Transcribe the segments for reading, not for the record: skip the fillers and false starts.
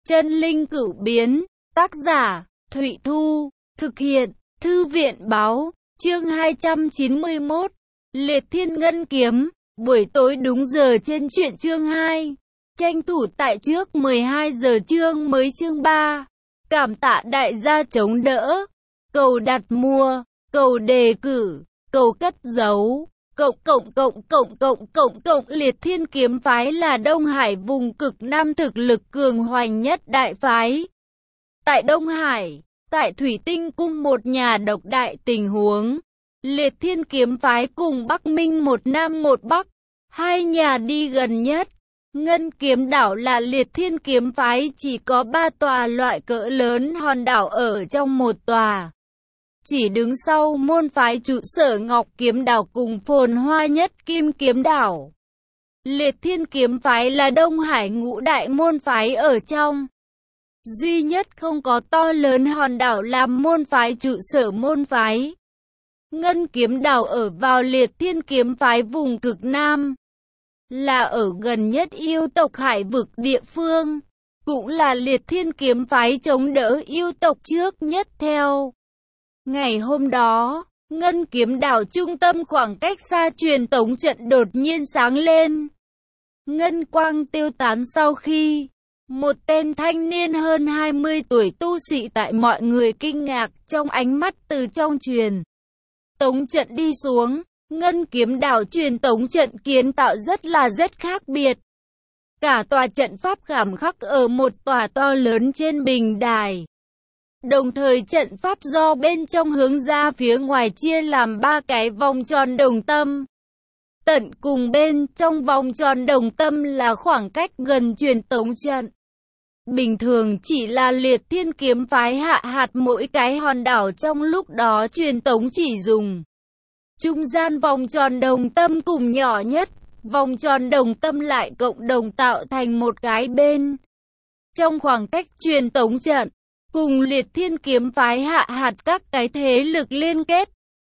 Chân linh cửu biến, tác giả, Thụy Thu, thực hiện, Thư viện báo, chương 291, Liệt Thiên Ngân Kiếm, buổi tối đúng giờ trên truyện chương 2, tranh thủ tại trước 12 giờ chương mới chương 3, cảm tạ đại gia chống đỡ, cầu đặt mua, cầu đề cử, cầu cất giấu. Liệt Thiên kiếm phái là Đông Hải vùng cực Nam thực lực cường hoành nhất đại phái. Tại Đông Hải, tại Thủy Tinh Cung một nhà độc đại tình huống, Liệt Thiên kiếm phái cùng Bắc Minh một Nam một Bắc, hai nhà đi gần nhất. Ngân Kiếm Đảo là Liệt Thiên kiếm phái chỉ có 3 tòa loại cỡ lớn hòn đảo ở trong một tòa. Chỉ đứng sau môn phái trụ sở Ngọc Kiếm Đảo cùng phồn hoa nhất Kim Kiếm Đảo. Liệt Thiên kiếm phái là Đông Hải ngũ đại môn phái ở trong. Duy nhất không có to lớn hòn đảo làm môn phái trụ sở môn phái. Ngân Kiếm Đảo ở vào Liệt Thiên kiếm phái vùng cực Nam. Là ở gần nhất yêu tộc hải vực địa phương. Cũng là Liệt Thiên kiếm phái chống đỡ yêu tộc trước nhất theo. Ngày hôm đó, Ngân Kiếm Đảo trung tâm khoảng cách xa truyền tống trận đột nhiên sáng lên. Ngân quang tiêu tán sau khi một tên thanh niên hơn 20 tuổi tu sĩ tại mọi người kinh ngạc trong ánh mắt từ trong truyền tống trận đi xuống. Ngân Kiếm Đảo truyền tống trận kiến tạo rất khác biệt. Cả tòa trận pháp khảm khắc ở một tòa to lớn trên bình đài. Đồng thời trận pháp do bên trong hướng ra phía ngoài chia làm 3 cái vòng tròn đồng tâm. Tận cùng bên trong vòng tròn đồng tâm là khoảng cách gần truyền tống trận. Bình thường chỉ là Liệt Thiên kiếm phái hạ hạt mỗi cái hòn đảo trong lúc đó truyền tống chỉ dùng. Trung gian vòng tròn đồng tâm cùng nhỏ nhất, vòng tròn đồng tâm lại cộng đồng tạo thành một cái bên. Trong khoảng cách truyền tống trận, cùng Liệt Thiên kiếm phái hạ hạt các cái thế lực liên kết.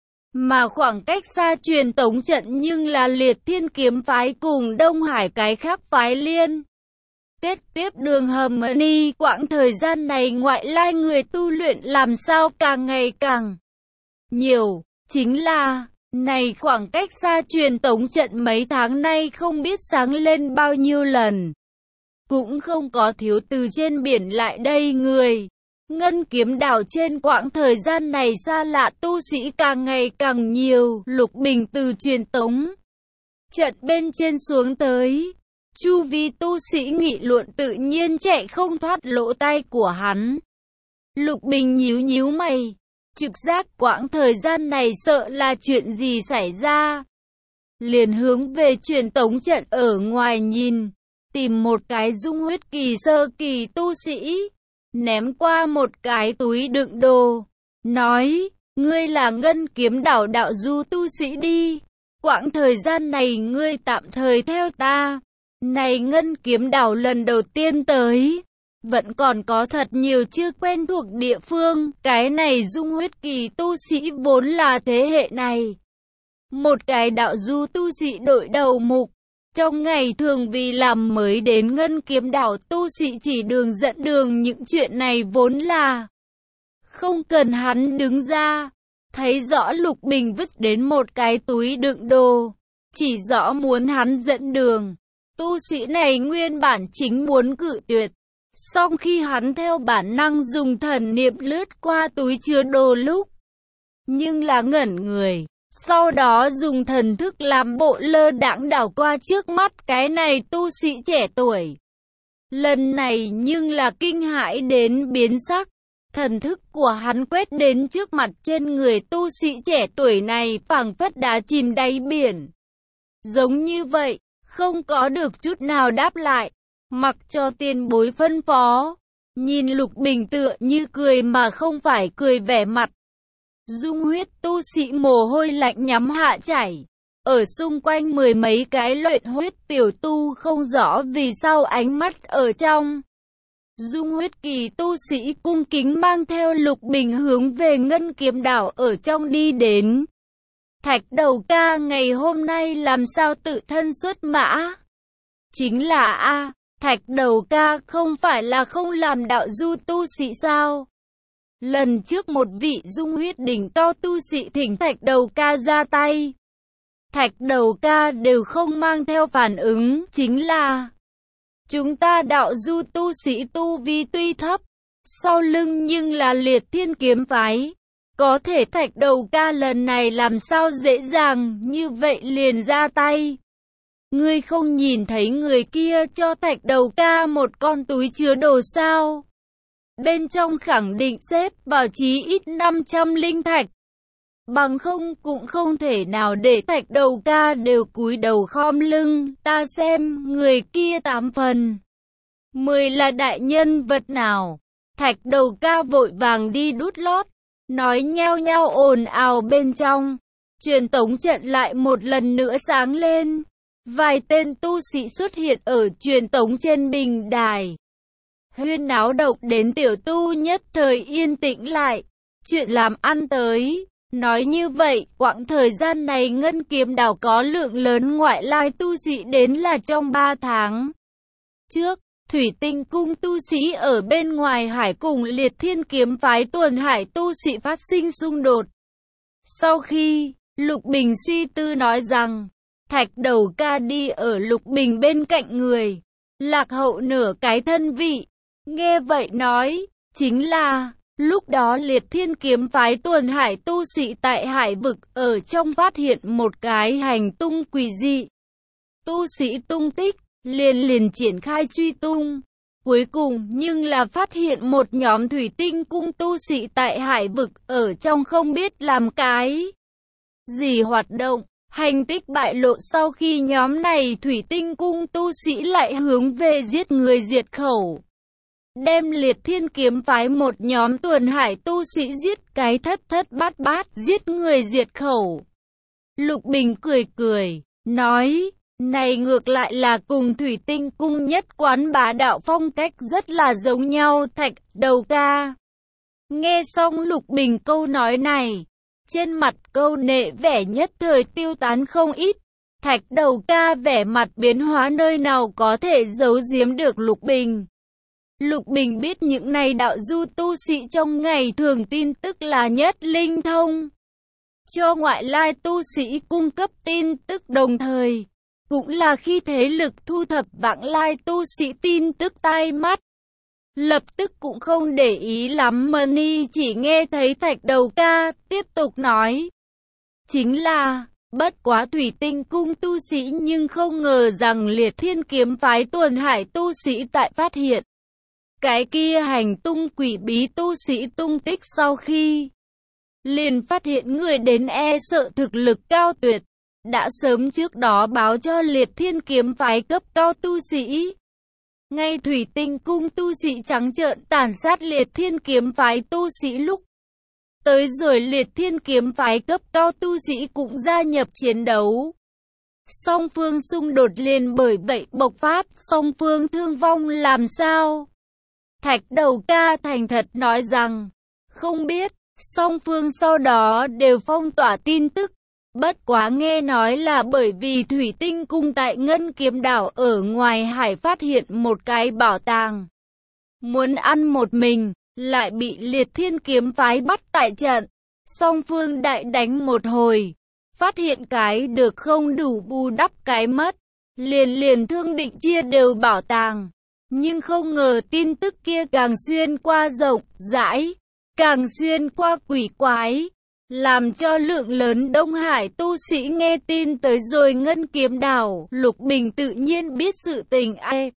Mà khoảng cách xa truyền tống trận nhưng là Liệt Thiên kiếm phái cùng Đông Hải cái khác phái liên kết tiếp đường hầm đi. Quãng thời gian này ngoại lai người tu luyện làm sao càng ngày càng nhiều. Chính là, này khoảng cách xa truyền tống trận mấy tháng nay không biết sáng lên bao nhiêu lần. Cũng không có thiếu từ trên biển lại đây người. Ngân Kiếm Đảo trên quãng thời gian này xa lạ tu sĩ càng ngày càng nhiều. Lục Bình từ truyền tống trận bên trên xuống tới. Chu vi tu sĩ nghị luận tự nhiên chạy không thoát lỗ tai của hắn. Lục Bình nhíu mày. Trực giác quãng thời gian này sợ là chuyện gì xảy ra. Liền hướng về truyền tống trận ở ngoài nhìn. Tìm một cái dung huyết kỳ sơ kỳ tu sĩ. Ném qua một cái túi đựng đồ. Nói, ngươi là Ngân Kiếm Đảo đạo du tu sĩ đi. Quãng thời gian này ngươi tạm thời theo ta. Này Ngân Kiếm Đảo lần đầu tiên tới. Vẫn còn có thật nhiều chưa quen thuộc địa phương. Cái này dung huyết kỳ tu sĩ vốn là thế hệ này. Một cái đạo du tu sĩ đội đầu mục. Trong ngày thường vì làm mới đến Ngân Kiếm Đảo tu sĩ chỉ đường dẫn đường, những chuyện này vốn là không cần hắn đứng ra. Thấy rõ Lục Bình vứt đến một cái túi đựng đồ, chỉ rõ muốn hắn dẫn đường. Tu sĩ này nguyên bản chính muốn cự tuyệt. Song khi hắn theo bản năng dùng thần niệm lướt qua túi chứa đồ lúc, nhưng là ngẩn người. Sau đó dùng thần thức làm bộ lơ đãng đảo qua trước mắt cái này tu sĩ trẻ tuổi. Lần này nhưng là kinh hãi đến biến sắc. Thần thức của hắn quét đến trước mặt trên người tu sĩ trẻ tuổi này phảng phất đá chìm đáy biển. Giống như vậy, không có được chút nào đáp lại. Mặc cho tiền bối phân phó. Nhìn Lục Bình tựa như cười mà không phải cười vẻ mặt. Dung huyết tu sĩ mồ hôi lạnh nhắm hạ chảy. Ở xung quanh mười mấy cái luyện huyết tiểu tu không rõ vì sao ánh mắt ở trong. Dung huyết kỳ tu sĩ cung kính mang theo Lục Bình hướng về Ngân Kiếm Đảo ở trong đi đến. Thạch Đầu ca ngày hôm nay làm sao tự thân xuất mã? Chính là Thạch Đầu Ca không phải là không làm đạo du tu sĩ sao? Lần trước một vị dung huyết đỉnh cao tu sĩ thỉnh Thạch Đầu Ca ra tay. Thạch Đầu Ca đều không mang theo phản ứng, chính là chúng ta đạo du tu sĩ tu vi tuy thấp, sau lưng nhưng là Liệt Thiên kiếm phái. Có thể Thạch Đầu Ca lần này làm sao dễ dàng như vậy liền ra tay. Ngươi không nhìn thấy người kia cho Thạch Đầu Ca một con túi chứa đồ sao? Bên trong khẳng định xếp vào chí ít 500 linh thạch. Bằng không cũng không thể nào để Thạch Đầu Ca đều cúi đầu khom lưng. Ta xem người kia 8 phần 10 là đại nhân vật nào? Thạch Đầu Ca vội vàng đi đút lót, nói nhao nhao ồn ào bên trong. Truyền tống trận lại một lần nữa sáng lên. Vài tên tu sĩ xuất hiện ở truyền tống trên bình đài. Huyên náo động đến tiểu tu nhất thời yên tĩnh lại. Chuyện làm ăn tới. Nói như vậy, quãng thời gian này Ngân Kiếm Đảo có lượng lớn ngoại lai tu sĩ đến là trong 3 tháng. Trước, Thủy Tinh Cung tu sĩ ở bên ngoài hải cùng Liệt Thiên kiếm phái tuần hải tu sĩ phát sinh xung đột. Sau khi, Lục Bình suy tư nói rằng, Thạch Đầu Ca đi ở Lục Bình bên cạnh người, lạc hậu nửa cái thân vị. Nghe vậy nói, chính là, lúc đó Liệt Thiên kiếm phái tuần hải tu sĩ tại hải vực ở trong phát hiện một cái hành tung quỷ dị. Tu sĩ tung tích, liền triển khai truy tung. Cuối cùng nhưng là phát hiện một nhóm Thủy Tinh Cung tu sĩ tại hải vực ở trong không biết làm cái gì hoạt động. Hành tích bại lộ sau khi nhóm này Thủy Tinh Cung tu sĩ lại hướng về giết người diệt khẩu. Đem Liệt Thiên kiếm phái một nhóm tuần hải tu sĩ giết cái thất bát bát, giết người diệt khẩu. Lục Bình cười, nói, này ngược lại là cùng Thủy Tinh Cung nhất quán bá đạo phong cách rất là giống nhau. Thạch Đầu Ca nghe xong Lục Bình câu nói này, trên mặt câu nệ vẻ nhất thời tiêu tán không ít. Thạch Đầu Ca vẻ mặt biến hóa nơi nào có thể giấu giếm được Lục Bình. Lục Bình biết những này đạo du tu sĩ trong ngày thường tin tức là nhất linh thông, cho ngoại lai tu sĩ cung cấp tin tức đồng thời, cũng là khi thế lực thu thập vãng lai tu sĩ tin tức tai mắt. Lập tức cũng không để ý lắm Mani chỉ nghe thấy Thạch Đầu Ca tiếp tục nói. Chính là, bất quá Thủy Tinh Cung tu sĩ nhưng không ngờ rằng Liệt Thiên kiếm phái tuần hải tu sĩ tại phát hiện cái kia hành tung quỷ bí tu sĩ tung tích sau khi liền phát hiện người đến e sợ thực lực cao tuyệt, đã sớm trước đó báo cho Liệt Thiên kiếm phái cấp cao tu sĩ. Ngay Thủy Tinh Cung tu sĩ trắng trợn tàn sát Liệt Thiên kiếm phái tu sĩ lúc tới rồi Liệt Thiên kiếm phái cấp cao tu sĩ cũng gia nhập chiến đấu. Song phương xung đột liền bởi vậy bộc phát, song phương thương vong làm sao? Thạch Đầu Ca thành thật nói rằng, không biết, song phương sau đó đều phong tỏa tin tức. Bất quá nghe nói là bởi vì Thủy Tinh Cung tại Ngân Kiếm Đảo ở ngoài hải phát hiện một cái bảo tàng. Muốn ăn một mình, lại bị Liệt Thiên kiếm phái bắt tại trận. Song phương đại đánh một hồi, phát hiện cái được không đủ bù đắp cái mất. Liền thương định chia đều bảo tàng. Nhưng không ngờ tin tức kia càng xuyên qua rộng rãi, càng xuyên qua quỷ quái, làm cho lượng lớn Đông Hải tu sĩ nghe tin tới rồi Ngân Kiếm Đảo. Lục Bình tự nhiên biết sự tình ai.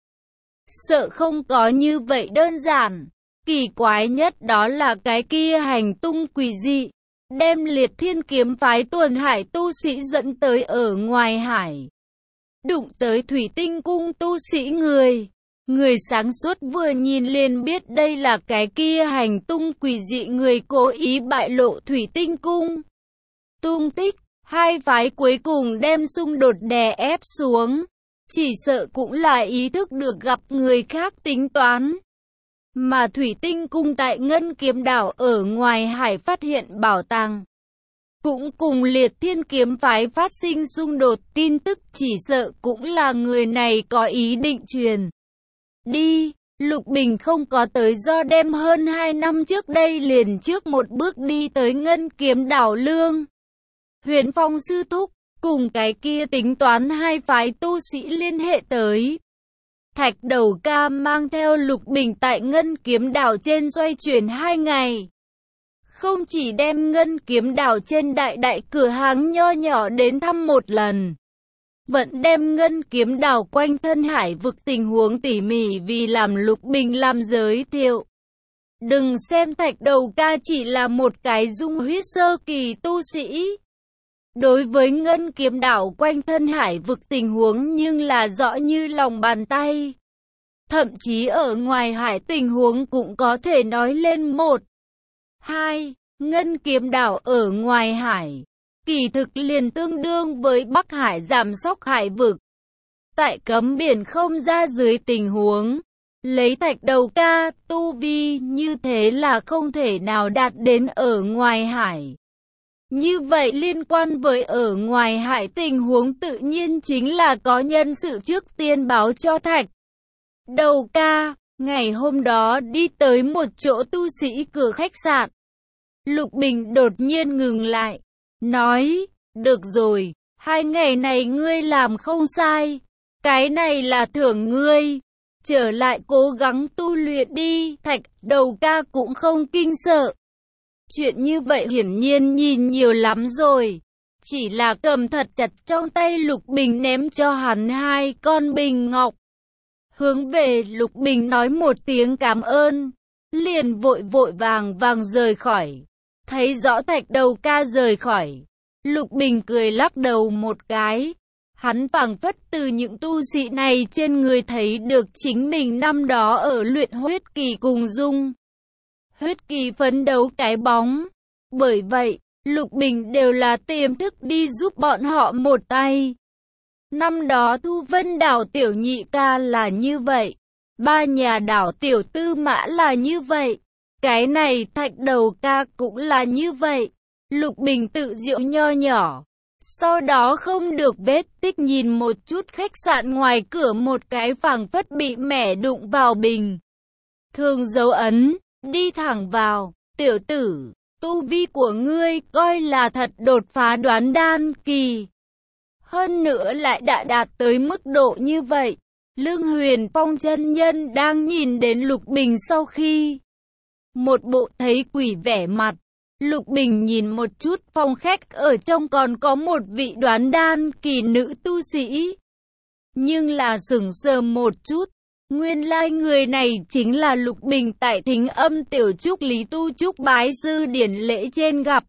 Sợ không có như vậy đơn giản. Kỳ quái nhất đó là cái kia hành tung quỷ dị, đem Liệt Thiên kiếm phái tuần hải tu sĩ dẫn tới ở ngoài hải. Đụng tới Thủy Tinh Cung tu sĩ Người sáng suốt vừa nhìn liền biết đây là cái kia hành tung quỷ dị người cố ý bại lộ Thủy Tinh Cung tung tích. Hai phái cuối cùng đem xung đột đè ép xuống, chỉ sợ cũng là ý thức được gặp người khác tính toán. Mà Thủy Tinh Cung tại Ngân Kiếm Đảo ở ngoài hải phát hiện bảo tàng, cũng cùng Liệt Thiên kiếm phái phát sinh xung đột, tin tức chỉ sợ cũng là người này có ý định truyền đi. Lục Bình không có tới do đem hơn 2 năm trước đây liền trước một bước đi tới Ngân Kiếm đảo Lương Huyền Phong sư thúc, cùng cái kia tính toán hai phái tu sĩ liên hệ tới. Thạch Đầu Ca mang theo Lục Bình tại Ngân Kiếm đảo trên xoay chuyển 2 ngày. Không chỉ đem Ngân Kiếm đảo trên đại cửa hàng nho nhỏ đến thăm một lần, vẫn đem Ngân Kiếm đảo quanh thân hải vực tình huống tỉ mỉ vì làm Lục Bình làm giới thiệu. Đừng xem Thạch Đầu Ca chỉ là một cái dung huyết sơ kỳ tu sĩ. Đối với Ngân Kiếm đảo quanh thân hải vực tình huống nhưng là rõ như lòng bàn tay. Thậm chí ở ngoài hải tình huống cũng có thể nói lên một. 2. Ngân Kiếm đảo ở ngoài hải, kỳ thực liền tương đương với Bắc Hải giảm sóc hải vực. Tại cấm biển không ra dưới tình huống, lấy Thạch Đầu Ca tu vi như thế là không thể nào đạt đến ở ngoài hải. Như vậy liên quan với ở ngoài hải tình huống tự nhiên chính là có nhân sự trước tiên báo cho Thạch Đầu Ca. Ngày hôm đó đi tới một chỗ tu sĩ cửa khách sạn. Lục Bình đột nhiên ngừng lại, nói, được rồi, 2 ngày này ngươi làm không sai, cái này là thưởng ngươi, trở lại cố gắng tu luyện đi. Thạch Đầu Ca cũng không kinh sợ. Chuyện như vậy hiển nhiên nhìn nhiều lắm rồi, chỉ là cầm thật chặt trong tay Lục Bình ném cho hắn 2 con bình ngọc. Hướng về Lục Bình nói một tiếng cảm ơn, liền vội vàng rời khỏi. Thấy rõ Thạch Đầu Ca rời khỏi, Lục Bình cười lắc đầu một cái. Hắn phảng phất từ những tu sĩ này trên người thấy được chính mình năm đó ở luyện huyết kỳ cùng dung huyết kỳ phấn đấu cái bóng. Bởi vậy, Lục Bình đều là tiềm thức đi giúp bọn họ một tay. Năm đó Thu Vân đảo tiểu nhị ca là như vậy, Ba Nhà đảo tiểu tư mã là như vậy, cái này Thạch Đầu Ca cũng là như vậy. Lục Bình tự diệu nho nhỏ. Sau đó không được vết tích nhìn một chút khách sạn ngoài cửa một cái phảng phất bị mẻ đụng vào bình thường dấu ấn, đi thẳng vào. Tiểu tử, tu vi của ngươi coi là thật đột phá đoán đan kỳ. Hơn nữa lại đã đạt tới mức độ như vậy. Lương Huyền Phong chân nhân đang nhìn đến Lục Bình sau khi một bộ thấy quỷ vẻ mặt. Lục Bình nhìn một chút phòng khách ở trong còn có một vị đoán đan kỳ nữ tu sĩ. Nhưng là sửng sờ một chút, nguyên lai người này chính là Lục Bình tại Thính Âm Tiểu Trúc Lý Tu Trúc bái sư điển lễ trên gặp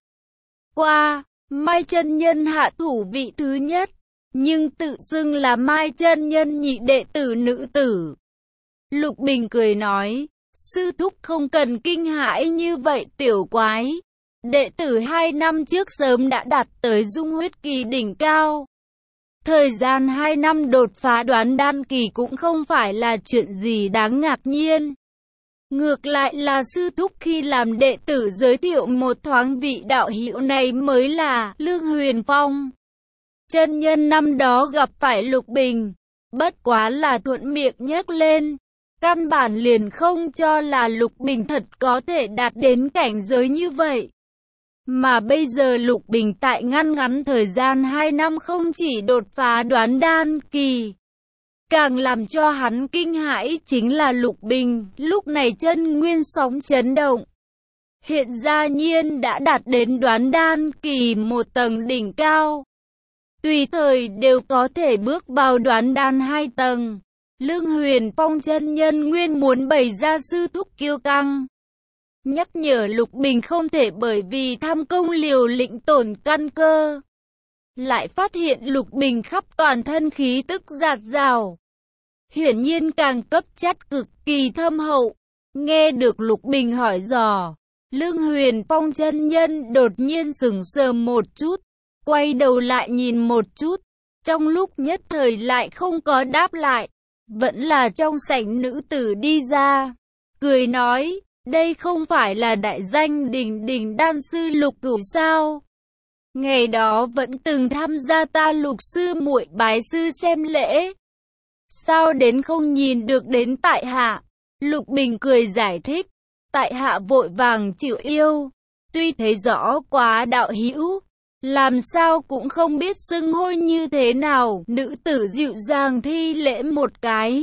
qua. Mai chân nhân hạ thủ vị thứ nhất, nhưng tự xưng là Mai chân nhân nhị đệ tử nữ tử. Lục Bình cười nói, sư thúc không cần kinh hãi như vậy tiểu quái. Đệ tử 2 năm trước sớm đã đạt tới dung huyết kỳ đỉnh cao. Thời gian 2 năm đột phá đoán đan kỳ cũng không phải là chuyện gì đáng ngạc nhiên. Ngược lại là sư thúc khi làm đệ tử giới thiệu một thoáng vị đạo hữu này mới là Lương Huyền Phong. Chân nhân năm đó gặp phải Lục Bình, bất quá là thuận miệng nhắc lên. Căn bản liền không cho là Lục Bình thật có thể đạt đến cảnh giới như vậy. Mà bây giờ Lục Bình tại ngắn thời gian 2 năm không chỉ đột phá đoán đan kỳ. Càng làm cho hắn kinh hãi chính là Lục Bình, lúc này chân nguyên sóng chấn động. Hiện ra nhiên đã đạt đến đoán đan kỳ một tầng đỉnh cao. Tùy thời đều có thể bước vào đoán đan 2 tầng. Lương Huyền Phong chân nhân nguyên muốn bày ra sư thúc kiêu căng. Nhắc nhở Lục Bình không thể bởi vì tham công liều lĩnh tổn căn cơ. Lại phát hiện Lục Bình khắp toàn thân khí tức dạt dào. Hiển nhiên càng cấp chất cực kỳ thâm hậu. Nghe được Lục Bình hỏi dò, Lương Huyền Phong chân nhân đột nhiên sững sờ một chút. Quay đầu lại nhìn một chút. Trong lúc nhất thời lại không có đáp lại. Vẫn là trong sảnh nữ tử đi ra. Cười nói, đây không phải là đại danh đỉnh đan sư Lục Cửu sao? Ngày đó vẫn từng tham gia ta Lục sư muội bái sư xem lễ. sao đến không nhìn được đến tại hạ? Lục Bình cười giải thích, tại hạ vội vàng chịu yêu, tuy thấy rõ quá đạo hữu, làm sao cũng không biết xưng hô như thế nào. Nữ tử dịu dàng thi lễ một cái,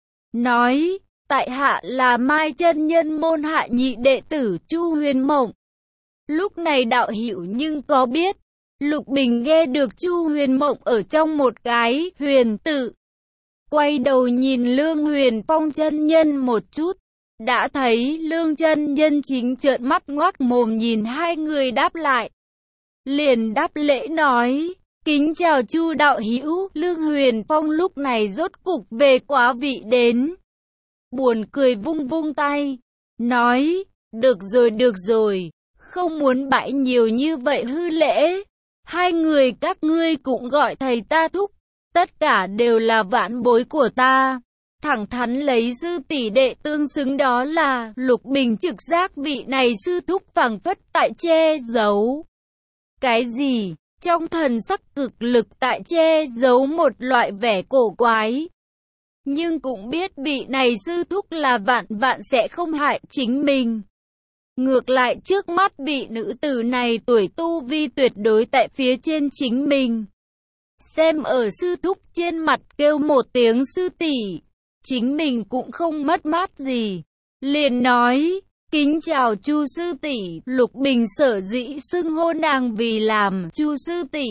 nói, tại hạ là Mai chân nhân môn hạ nhị đệ tử Chu Huyền Mộng. Lúc này đạo hữu nhưng có biết, Lục Bình nghe được Chu Huyền Mộng ở trong một cái huyền tự. Quay đầu nhìn Lương Huyền Phong chân nhân một chút, đã thấy Lương chân nhân chính trợn mắt ngoác mồm nhìn hai người đáp lại. Liền đáp lễ nói, kính chào Chu đạo hữu. Lương Huyền Phong lúc này rốt cục về quá vị đến. Buồn cười vung vung tay, nói, được rồi, không muốn bãi nhiều như vậy hư lễ. Hai người các ngươi cũng gọi thầy ta thúc, tất cả đều là vãn bối của ta. Thẳng thắn lấy sư tỷ đệ tương xứng, đó là Lục Bình trực giác vị này sư thúc phảng phất tại che giấu. Cái gì? Trong thần sắc cực lực tại che giấu một loại vẻ cổ quái. Nhưng cũng biết vị này sư thúc là vạn sẽ không hại chính mình. Ngược lại trước mắt vị nữ tử này tuổi tu vi tuyệt đối tại phía trên chính mình. Xem ở sư thúc trên mặt kêu một tiếng sư tỷ, chính mình cũng không mất mát gì. Liền nói, kính chào Chu sư tỷ. Lục Bình sở dĩ xưng hô nàng vì làm Chu sư tỷ,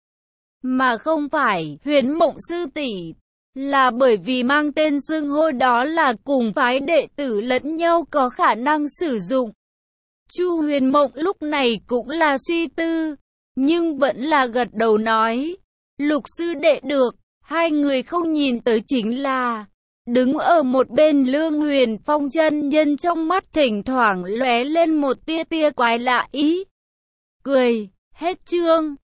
mà không phải Huyền Mộng sư tỷ, là bởi vì mang tên xưng hô đó là cùng phái đệ tử lẫn nhau có khả năng sử dụng. Chu Huyền Mộng lúc này cũng là suy tư, nhưng vẫn là gật đầu nói, Lục sư đệ được. Hai người không nhìn tới chính là đứng ở một bên Lương Huyền Phong chân nhân, trong mắt thỉnh thoảng lóe lên một tia quái lạ ý. Cười, hết chương.